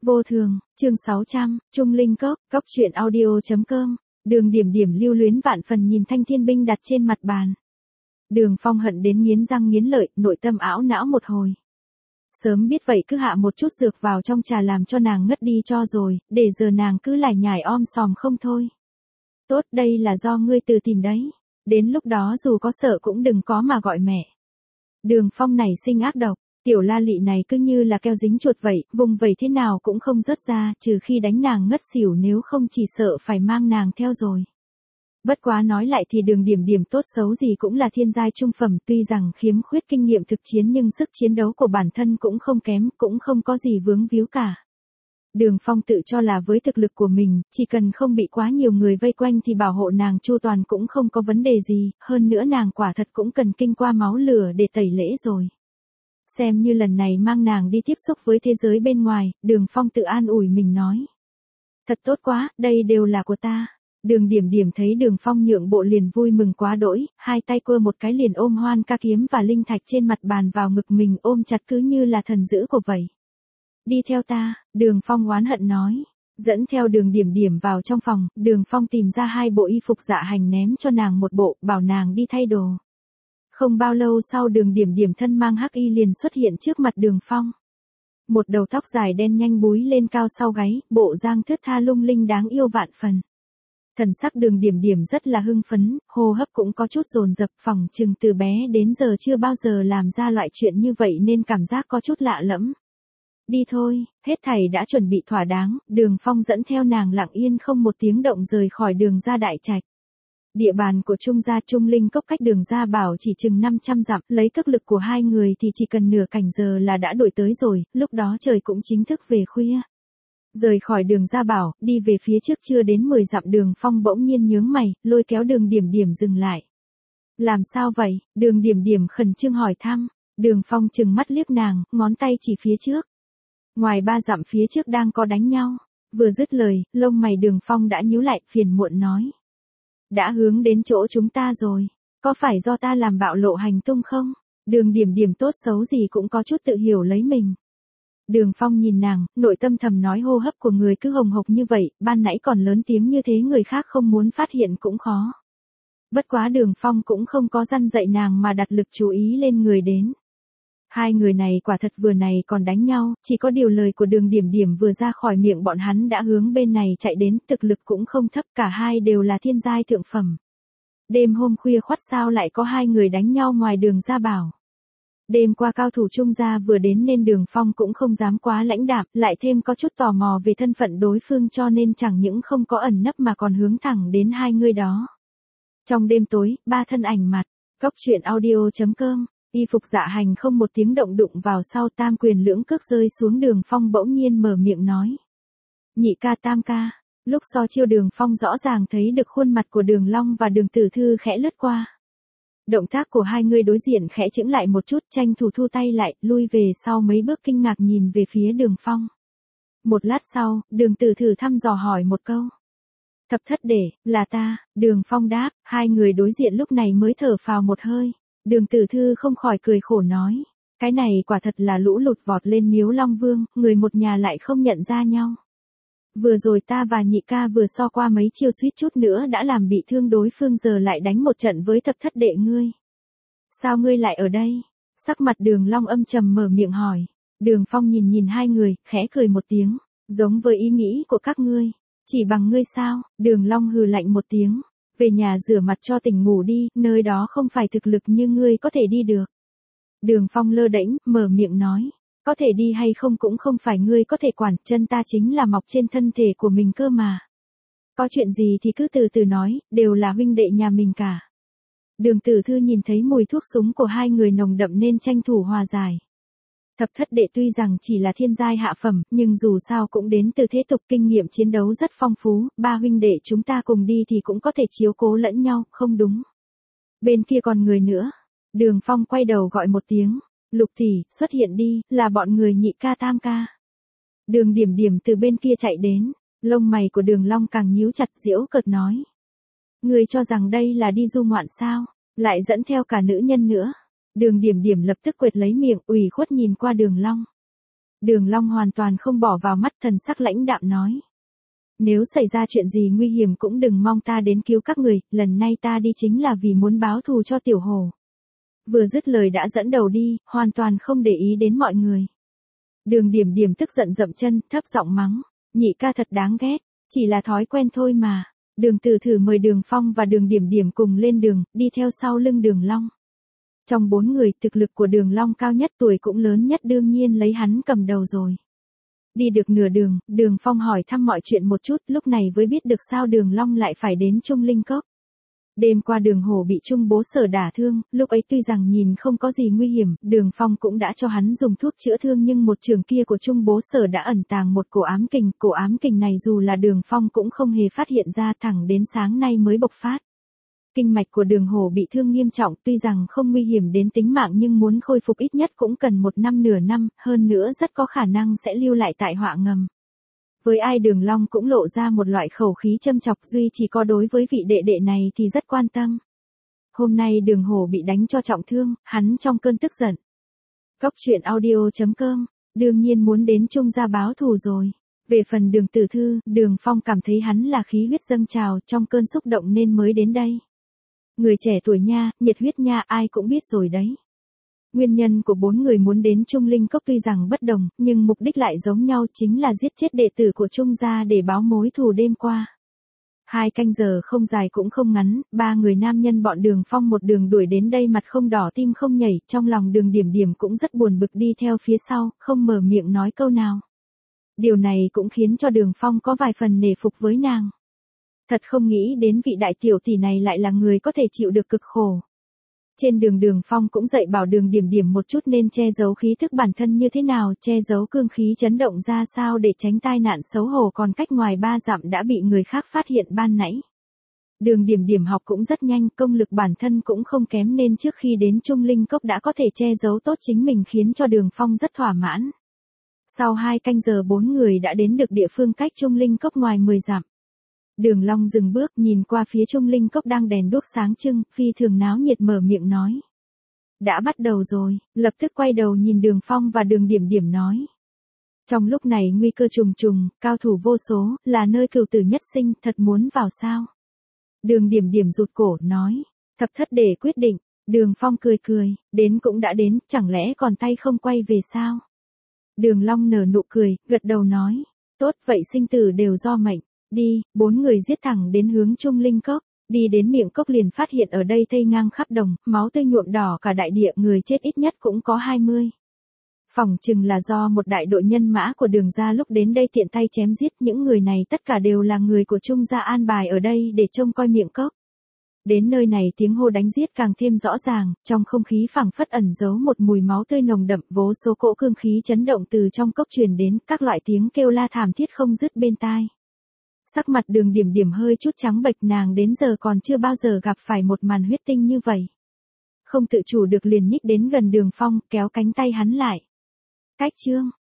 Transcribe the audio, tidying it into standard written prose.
Vô thường, chương 600, Trung Linh Cốc, Cốc truyện audio.com, Đường Điểm Điểm lưu luyến vạn phần nhìn thanh thiên binh đặt trên mặt bàn. Đường Phong hận đến nghiến răng nghiến lợi, nội tâm ảo não một hồi. Sớm biết vậy cứ hạ một chút dược vào trong trà làm cho nàng ngất đi cho rồi, để giờ nàng cứ lải nhải om sòm không thôi. Tốt, đây là do ngươi tự tìm đấy. Đến lúc đó dù có sợ cũng đừng có mà gọi mẹ. Đường Phong nảy sinh ác độc. Tiểu La Lị này cứ như là keo dính chuột vậy, vùng vẩy thế nào cũng không rớt ra, trừ khi đánh nàng ngất xỉu, nếu không chỉ sợ phải mang nàng theo rồi. Bất quá nói lại thì Đường Điểm Điểm tốt xấu gì cũng là thiên giai trung phẩm, tuy rằng khiếm khuyết kinh nghiệm thực chiến nhưng sức chiến đấu của bản thân cũng không kém, cũng không có gì vướng víu cả. Đường Phong tự cho là với thực lực của mình, chỉ cần không bị quá nhiều người vây quanh thì bảo hộ nàng chu toàn cũng không có vấn đề gì, hơn nữa nàng quả thật cũng cần kinh qua máu lửa để tẩy lễ rồi. Xem như lần này mang nàng đi tiếp xúc với thế giới bên ngoài, Đường Phong tự an ủi mình nói. Thật tốt quá, đây đều là của ta. Đường Điểm Điểm thấy Đường Phong nhượng bộ liền vui mừng quá đỗi, hai tay quơ một cái liền ôm Hoan Ca kiếm và linh thạch trên mặt bàn vào ngực mình, ôm chặt cứ như là thần dữ của vậy. Đi theo ta, Đường Phong oán hận nói. Dẫn theo Đường Điểm Điểm vào trong phòng, Đường Phong tìm ra hai bộ y phục dạ hành ném cho nàng một bộ, bảo nàng đi thay đồ. Không bao lâu sau Đường Điểm Điểm thân mang hắc y liền xuất hiện trước mặt Đường Phong. Một đầu tóc dài đen nhanh búi lên cao sau gáy, bộ dáng thướt tha lung linh đáng yêu vạn phần. Thần sắc Đường Điểm Điểm rất là hưng phấn, hô hấp cũng có chút dồn dập, phỏng chừng từ bé đến giờ chưa bao giờ làm ra loại chuyện như vậy nên cảm giác có chút lạ lẫm. Đi thôi, hết thảy đã chuẩn bị thỏa đáng, Đường Phong dẫn theo nàng lặng yên không một tiếng động rời khỏi Đường gia đại trạch. Địa bàn của Trung gia Trung Linh Cốc cách Đường gia bảo chỉ chừng 500 dặm, lấy cước lực của hai người thì chỉ cần nửa canh giờ là đã đuổi tới rồi, lúc đó trời cũng chính thức về khuya. Rời khỏi Đường gia bảo, đi về phía trước chưa đến 10 dặm Đường Phong bỗng nhiên nhướng mày, lôi kéo Đường Điểm Điểm dừng lại. Làm sao vậy? Đường Điểm Điểm khẩn trương hỏi thăm. Đường Phong trừng mắt liếc nàng, ngón tay chỉ phía trước. Ngoài 3 dặm phía trước đang có đánh nhau. Vừa dứt lời, lông mày Đường Phong đã nhíu lại, phiền muộn nói. Đã hướng đến chỗ chúng ta rồi, có phải do ta làm bạo lộ hành tung không? Đường Điểm Điểm tốt xấu gì cũng có chút tự hiểu lấy mình. Đường Phong nhìn nàng, nội tâm thầm nói hô hấp của người cứ hồng hộc như vậy, ban nãy còn lớn tiếng như thế người khác không muốn phát hiện cũng khó. Bất quá Đường Phong cũng không có răn dạy nàng mà đặt lực chú ý lên người đến. Hai người này quả thật vừa này còn đánh nhau, chỉ có điều lời của Đường Điểm Điểm vừa ra khỏi miệng bọn hắn đã hướng bên này chạy đến, thực lực cũng không thấp, cả hai đều là thiên giai thượng phẩm. Đêm hôm khuya khoắt sao lại có hai người đánh nhau ngoài Đường gia bảo. Đêm qua cao thủ Trung gia vừa đến nên Đường Phong cũng không dám quá lãnh đạm, lại thêm có chút tò mò về thân phận đối phương cho nên chẳng những không có ẩn nấp mà còn hướng thẳng đến hai người đó. Trong đêm tối, ba thân ảnh mặt, Cốc truyện audio.com. Y phục dạ hành không một tiếng động đụng vào sau, tam quyền lưỡng cước rơi xuống. Đường Phong bỗng nhiên mở miệng nói. Nhị ca tam ca. Lúc so chiêu Đường Phong rõ ràng thấy được khuôn mặt của Đường Long và Đường Tử Thư khẽ lướt qua. Động tác của hai người đối diện khẽ chững lại một chút, tranh thủ thu tay lại, lui về sau mấy bước kinh ngạc nhìn về phía Đường Phong. Một lát sau, Đường Tử Thư thăm dò hỏi một câu. Thập thất để, là ta, Đường Phong đáp, hai người đối diện lúc này mới thở phào một hơi. Đường Tử Thư không khỏi cười khổ nói. Cái này quả thật là lũ lụt vọt lên Miếu Long Vương, người một nhà lại không nhận ra nhau. Vừa rồi ta và nhị ca vừa so qua mấy chiêu suýt chút nữa đã làm bị thương đối phương, giờ lại đánh một trận với thập thất đệ ngươi. Sao ngươi lại ở đây? Sắc mặt Đường Long âm trầm mở miệng hỏi. Đường Phong nhìn nhìn hai người, khẽ cười một tiếng. Giống với ý nghĩ của các ngươi. Chỉ bằng ngươi sao? Đường Long hừ lạnh một tiếng. Về nhà rửa mặt cho tỉnh ngủ đi, nơi đó không phải thực lực như ngươi có thể đi được. Đường Phong lơ đễnh, mở miệng nói. Có thể đi hay không cũng không phải ngươi có thể quản, chân ta chính là mọc trên thân thể của mình cơ mà. Có chuyện gì thì cứ từ từ nói, đều là huynh đệ nhà mình cả. Đường Tử Thư nhìn thấy mùi thuốc súng của hai người nồng đậm nên tranh thủ hòa giải. Thập thất đệ tuy rằng chỉ là thiên giai hạ phẩm, nhưng dù sao cũng đến từ thế tục, kinh nghiệm chiến đấu rất phong phú, ba huynh đệ chúng ta cùng đi thì cũng có thể chiếu cố lẫn nhau, không đúng. Bên kia còn người nữa. Đường Phong quay đầu gọi một tiếng. Lục tỷ, xuất hiện đi, là bọn người nhị ca tam ca. Đường Điểm Điểm từ bên kia chạy đến, lông mày của Đường Long càng nhíu chặt, giễu cợt nói. Người cho rằng đây là đi du ngoạn sao, lại dẫn theo cả nữ nhân nữa. Đường Điểm Điểm lập tức quệt lấy miệng, ủy khuất nhìn qua Đường Long. Đường Long hoàn toàn không bỏ vào mắt, thần sắc lãnh đạm nói. Nếu xảy ra chuyện gì nguy hiểm cũng đừng mong ta đến cứu các người, lần này ta đi chính là vì muốn báo thù cho tiểu hổ. Vừa dứt lời đã dẫn đầu đi, hoàn toàn không để ý đến mọi người. Đường Điểm Điểm tức giận dậm chân, thấp giọng mắng. Nhị ca thật đáng ghét, chỉ là thói quen thôi mà. Đường Tử Thử mời Đường Phong và Đường Điểm Điểm cùng lên đường, đi theo sau lưng Đường Long. Trong 4 người, thực lực của Đường Long cao nhất, tuổi cũng lớn nhất, đương nhiên lấy hắn cầm đầu rồi. Đi được nửa đường, Đường Phong hỏi thăm mọi chuyện một chút, lúc này mới biết được sao Đường Long lại phải đến Trung Linh Cốc. Đêm qua Đường Hổ bị Trung Bố Sở đả thương, lúc ấy tuy rằng nhìn không có gì nguy hiểm, Đường Phong cũng đã cho hắn dùng thuốc chữa thương, nhưng một trường kia của Trung Bố Sở đã ẩn tàng một cổ ám kình này dù là Đường Phong cũng không hề phát hiện ra, thẳng đến sáng nay mới bộc phát. Kinh mạch của Đường Hổ bị thương nghiêm trọng, tuy rằng không nguy hiểm đến tính mạng nhưng muốn khôi phục ít nhất cũng cần 1 năm nửa năm, hơn nữa rất có khả năng sẽ lưu lại tại họa ngầm. Với ai Đường Long cũng lộ ra một loại khẩu khí châm chọc, duy chỉ có đối với vị đệ đệ này thì rất quan tâm. Hôm nay Đường Hổ bị đánh cho trọng thương, hắn trong cơn tức giận. Cốc truyện audio.com, đương nhiên muốn đến Trung gia báo thù rồi. Về phần Đường Tử Thư, Đường Phong cảm thấy hắn là khí huyết dâng trào, trong cơn xúc động nên mới đến đây. Người trẻ tuổi nha, nhiệt huyết nha, ai cũng biết rồi đấy. Nguyên nhân của 4 người muốn đến Trung Linh Cốc tuy rằng bất đồng, nhưng mục đích lại giống nhau, chính là giết chết đệ tử của Trung gia để báo mối thù đêm qua. 2 canh giờ không dài cũng không ngắn, 3 người nam nhân bọn Đường Phong một đường đuổi đến đây, mặt không đỏ tim không nhảy, trong lòng Đường Điểm Điểm cũng rất buồn bực đi theo phía sau, không mở miệng nói câu nào. Điều này cũng khiến cho Đường Phong có vài phần nể phục với nàng. Thật không nghĩ đến vị đại tiểu tỷ này lại là người có thể chịu được cực khổ. Trên đường Đường Phong cũng dạy bảo Đường Điểm Điểm một chút nên che giấu khí thức bản thân như thế nào, che giấu cương khí chấn động ra sao để tránh tai nạn xấu hổ, còn cách ngoài 3 dặm đã bị người khác phát hiện ban nãy. Đường Điểm Điểm học cũng rất nhanh, công lực bản thân cũng không kém nên trước khi đến Trung Linh Cốc đã có thể che giấu tốt chính mình, khiến cho Đường Phong rất thỏa mãn. Sau 2 canh giờ 4 người đã đến được địa phương cách Trung Linh Cốc ngoài 10 dặm. Đường Long dừng bước, nhìn qua phía Trung Linh Cốc đang đèn đuốc sáng trưng, phi thường náo nhiệt, mở miệng nói. Đã bắt đầu rồi, lập tức quay đầu nhìn Đường Phong và Đường Điểm Điểm nói. Trong lúc này nguy cơ trùng trùng, cao thủ vô số, là nơi cửu tử nhất sinh, thật muốn vào sao? Đường Điểm Điểm rụt cổ, nói. Thập thất để quyết định. Đường Phong cười cười, đến cũng đã đến, chẳng lẽ còn tay không quay về sao? Đường Long nở nụ cười, gật đầu nói. Tốt, vậy sinh tử đều do mệnh. Đi, 4 người giết thẳng đến hướng Trung Linh Cốc. Đi đến miệng cốc liền phát hiện ở đây thây ngang khắp đồng, máu tươi nhuộm đỏ cả đại địa, người chết ít nhất cũng có 20. Phỏng chừng là do một đại đội nhân mã của Đường gia lúc đến đây tiện tay chém giết, những người này tất cả đều là người của Trung gia an bài ở đây để trông coi miệng cốc. Đến nơi này tiếng hô đánh giết càng thêm rõ ràng, trong không khí phảng phất ẩn giấu một mùi máu tươi nồng đậm, vô số cỗ cương khí chấn động từ trong cốc truyền đến, các loại tiếng kêu la thảm thiết không dứt bên tai. Sắc mặt Đường Điểm Điểm hơi chút trắng bệch, nàng đến giờ còn chưa bao giờ gặp phải một màn huyết tinh như vậy. Không tự chủ được liền nhích đến gần Đường Phong, kéo cánh tay hắn lại. Cách chương